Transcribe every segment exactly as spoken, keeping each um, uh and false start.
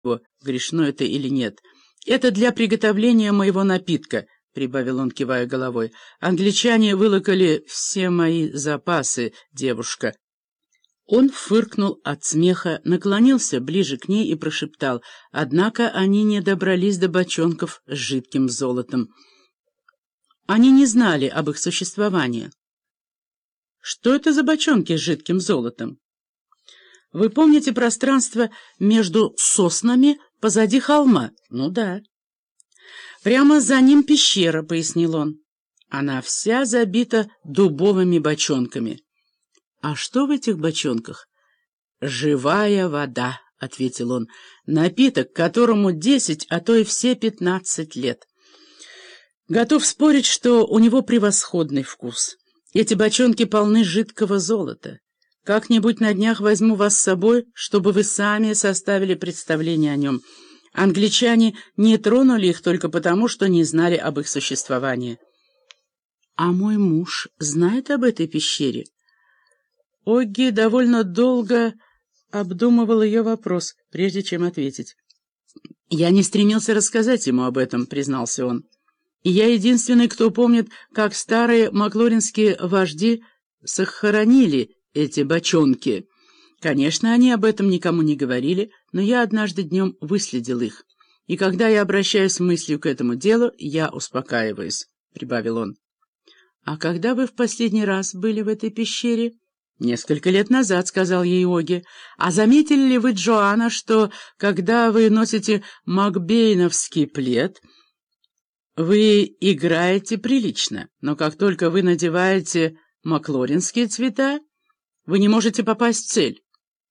его, грешно это или нет. «Это для приготовления моего напитка», — прибавил он, кивая головой. «Англичане вылокали все мои запасы, девушка». Он фыркнул от смеха, наклонился ближе к ней и прошептал: «Однако они не добрались до бочонков с жидким золотом. Они не знали об их существовании». «Что это за бочонки с жидким золотом?» «Вы помните пространство между соснами позади холма?» «Ну да». «Прямо за ним пещера», — пояснил он. «Она вся забита дубовыми бочонками». «А что в этих бочонках?» «Живая вода», — ответил он, — «напиток, которому десять, а то и все пятнадцать лет. Готов спорить, что у него превосходный вкус. Эти бочонки полны жидкого золота. Как-нибудь на днях возьму вас с собой, чтобы вы сами составили представление о нем. Англичане не тронули их только потому, что не знали об их существовании». «А мой муж знает об этой пещере?» Огги довольно долго обдумывал ее вопрос, прежде чем ответить. «Я не стремился рассказать ему об этом», — признался он. «И я единственный, кто помнит, как старые маклоринские вожди сохранили эти бочонки. Конечно, они об этом никому не говорили, но я однажды днем выследил их. И когда я обращаюсь мыслью к этому делу, я успокаиваюсь», — прибавил он. «А когда вы в последний раз были в этой пещере?» «Несколько лет назад», — сказал ей Огги. «А заметили ли вы, Джоанна, что, когда вы носите макбейновский плед, вы играете прилично, но как только вы надеваете маклоринские цвета, вы не можете попасть в цель?»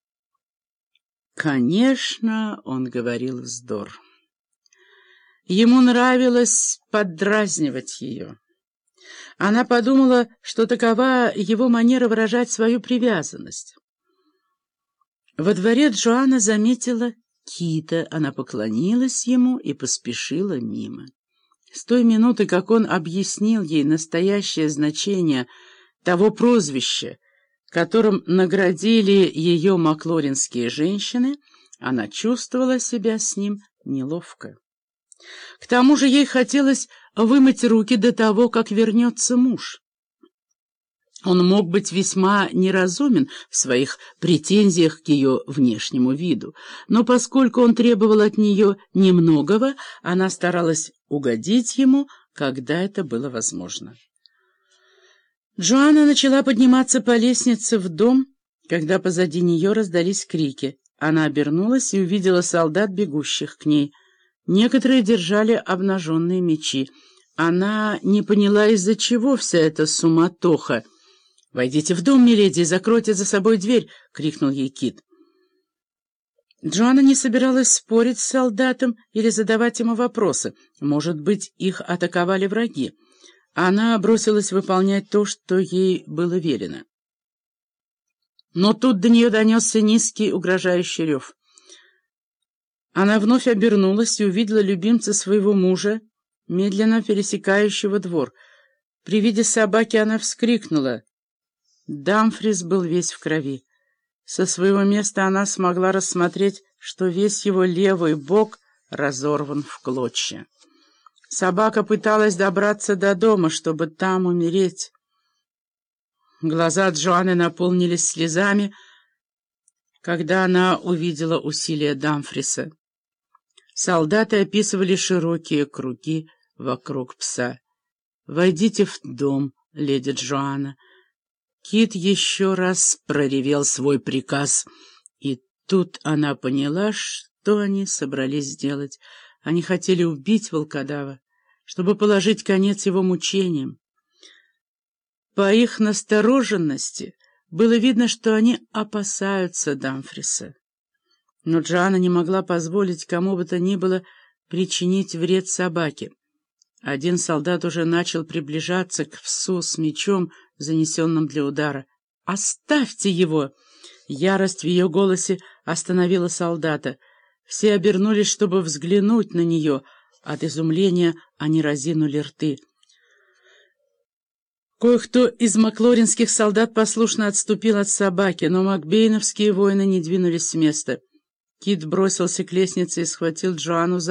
Конечно, он говорил вздор. Ему нравилось поддразнивать ее. Она подумала, что такова его манера выражать свою привязанность. Во дворе Джоанна заметила Кита. Она поклонилась ему и поспешила мимо. С той минуты, как он объяснил ей настоящее значение того прозвища, которым наградили ее маклоринские женщины, она чувствовала себя с ним неловко. К тому же ей хотелось вымыть руки до того, как вернется муж. Он мог быть весьма неразумен в своих претензиях к ее внешнему виду, но поскольку он требовал от нее немногого, она старалась угодить ему, когда это было возможно. Джоанна начала подниматься по лестнице в дом, когда позади нее раздались крики. Она обернулась и увидела солдат, бегущих к ней. Некоторые держали обнаженные мечи. Она не поняла, из-за чего вся эта суматоха. «Войдите в дом, миледи, и закройте за собой дверь!» — крикнул ей Кит. Джоанна не собиралась спорить с солдатом или задавать ему вопросы. Может быть, их атаковали враги. Она бросилась выполнять то, что ей было велено. Но тут до нее донесся низкий угрожающий рев. Она вновь обернулась и увидела любимца своего мужа, медленно пересекающего двор. При виде собаки она вскрикнула. Дамфрис был весь в крови. Со своего места она смогла рассмотреть, что весь его левый бок разорван в клочья. Собака пыталась добраться до дома, чтобы там умереть. Глаза Джоанны наполнились слезами, когда она увидела усилия Дамфриса. Солдаты описывали широкие круги вокруг пса. «Войдите в дом, леди Джоанна». Кит еще раз проревел свой приказ, и тут она поняла, что они собрались сделать. Они хотели убить волкодава, чтобы положить конец его мучениям. По их настороженности было видно, что они опасаются Дамфриса. Но Джоанна не могла позволить кому бы то ни было причинить вред собаке. Один солдат уже начал приближаться к псу с мечом, занесенным для удара. «Оставьте его!» Ярость в ее голосе остановила солдата. Все обернулись, чтобы взглянуть на нее. От изумления они разинули рты. Кое-кто из маклоринских солдат послушно отступил от собаки, но макбейновские воины не двинулись с места. Кит бросился к лестнице и схватил Джоанну за